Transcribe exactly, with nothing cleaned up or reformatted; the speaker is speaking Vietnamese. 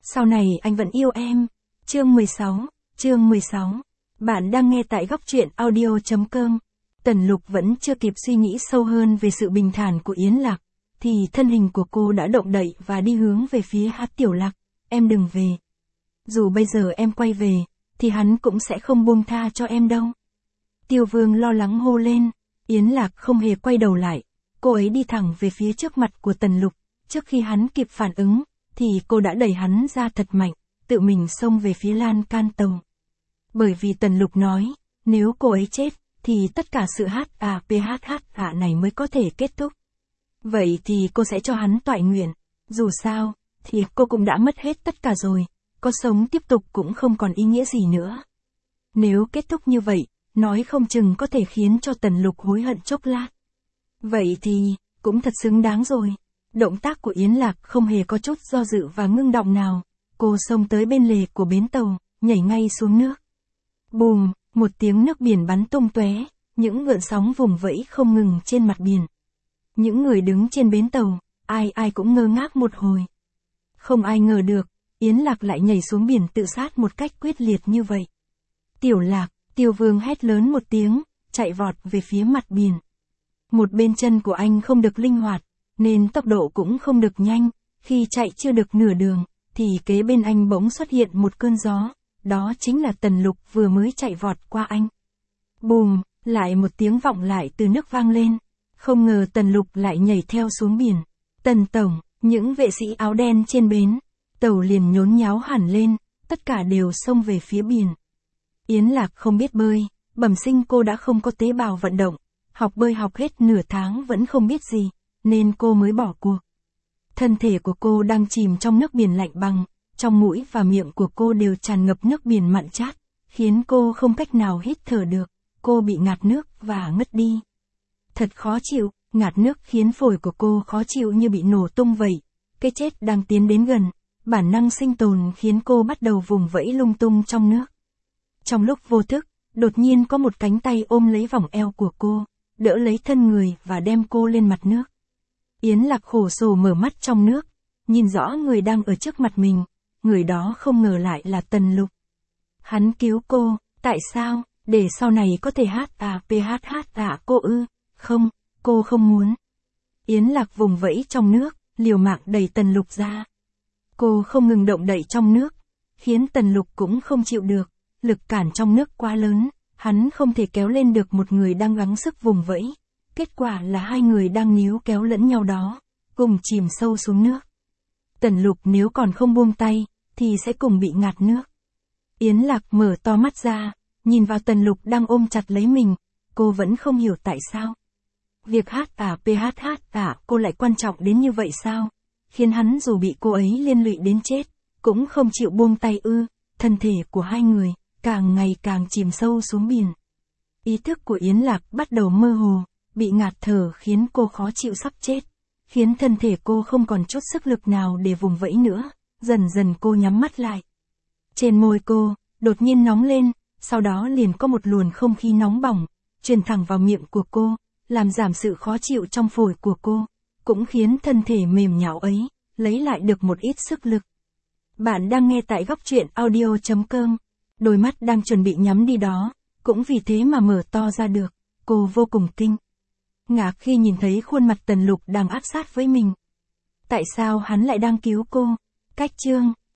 Sau này anh vẫn yêu em. Chương mười sáu, chương mười sáu. Bạn đang nghe tại góc truyện audio chấm com. Tần Lục vẫn chưa kịp suy nghĩ sâu hơn về sự bình thản của Yến Lạc, thì thân hình của cô đã động đậy và đi hướng về phía Hát Tiểu Lạc. Em đừng về. Dù bây giờ em quay về, thì hắn cũng sẽ không buông tha cho em đâu. Tiêu Vương lo lắng hô lên. Yến Lạc không hề quay đầu lại. Cô ấy đi thẳng về phía trước mặt của Tần Lục. Trước khi hắn kịp phản ứng, thì cô đã đẩy hắn ra thật mạnh, tự mình xông về phía lan can tàu. Bởi vì Tần Lục nói, nếu cô ấy chết, thì tất cả sự hát à ph à này mới có thể kết thúc. Vậy thì cô sẽ cho hắn toại nguyện. Dù sao, thì cô cũng đã mất hết tất cả rồi, có sống tiếp tục cũng không còn ý nghĩa gì nữa. Nếu kết thúc như vậy, nói không chừng có thể khiến cho Tần Lục hối hận chốc lát. Vậy thì, cũng thật xứng đáng rồi. Động tác của Yến Lạc không hề có chút do dự và ngưng động nào. Cô xông tới bên lề của bến tàu, nhảy ngay xuống nước. Bùm, một tiếng nước biển bắn tung tóe, những gợn sóng vùng vẫy không ngừng trên mặt biển. Những người đứng trên bến tàu, ai ai cũng ngơ ngác một hồi. Không ai ngờ được, Yến Lạc lại nhảy xuống biển tự sát một cách quyết liệt như vậy. Tiểu Lạc, Tiêu Vương hét lớn một tiếng, chạy vọt về phía mặt biển. Một bên chân của anh không được linh hoạt, nên tốc độ cũng không được nhanh. Khi chạy chưa được nửa đường, thì kế bên anh bỗng xuất hiện một cơn gió. Đó chính là Tần Lục vừa mới chạy vọt qua anh. Bùm, lại một tiếng vọng lại từ nước vang lên. Không ngờ Tần Lục lại nhảy theo xuống biển. Tần Tổng, những vệ sĩ áo đen trên bến, tàu liền nhốn nháo hẳn lên, tất cả đều xông về phía biển. Yến Lạc không biết bơi, bẩm sinh cô đã không có tế bào vận động, học bơi học hết nửa tháng vẫn không biết gì, nên cô mới bỏ cuộc. Thân thể của cô đang chìm trong nước biển lạnh băng, trong mũi và miệng của cô đều tràn ngập nước biển mặn chát, khiến cô không cách nào hít thở được, cô bị ngạt nước và ngất đi. Thật khó chịu, ngạt nước khiến phổi của cô khó chịu như bị nổ tung vậy, cái chết đang tiến đến gần, bản năng sinh tồn khiến cô bắt đầu vùng vẫy lung tung trong nước. Trong lúc vô thức, đột nhiên có một cánh tay ôm lấy vòng eo của cô, đỡ lấy thân người và đem cô lên mặt nước. Yến Lạc khổ sở mở mắt trong nước, nhìn rõ người đang ở trước mặt mình, người đó không ngờ lại là Tần Lục. Hắn cứu cô, tại sao, để sau này có thể hát à ph à cô ư, không, cô không muốn. Yến Lạc vùng vẫy trong nước, liều mạng đẩy Tần Lục ra. Cô không ngừng động đậy trong nước, khiến Tần Lục cũng không chịu được, lực cản trong nước quá lớn, hắn không thể kéo lên được một người đang gắng sức vùng vẫy. Kết quả là hai người đang níu kéo lẫn nhau đó, cùng chìm sâu xuống nước. Tần Lục nếu còn không buông tay, thì sẽ cùng bị ngạt nước. Yến Lạc mở to mắt ra, nhìn vào Tần Lục đang ôm chặt lấy mình, cô vẫn không hiểu tại sao. Việc hát à ph à cô lại quan trọng đến như vậy sao? Khiến hắn dù bị cô ấy liên lụy đến chết, cũng không chịu buông tay ư. Thân thể của hai người, càng ngày càng chìm sâu xuống biển. Ý thức của Yến Lạc bắt đầu mơ hồ, bị ngạt thở khiến cô khó chịu sắp chết, khiến thân thể cô không còn chút sức lực nào để vùng vẫy nữa, dần dần cô nhắm mắt lại. Trên môi cô, đột nhiên nóng lên, sau đó liền có một luồng không khí nóng bỏng, truyền thẳng vào miệng của cô, làm giảm sự khó chịu trong phổi của cô, cũng khiến thân thể mềm nhão ấy, lấy lại được một ít sức lực. Bạn đang nghe tại góc truyện audio chấm com, đôi mắt đang chuẩn bị nhắm đi đó, cũng vì thế mà mở to ra được, cô vô cùng kinh ngạc khi nhìn thấy khuôn mặt Tần Lục đang áp sát với mình. Tại sao hắn lại đang cứu cô? Cách chương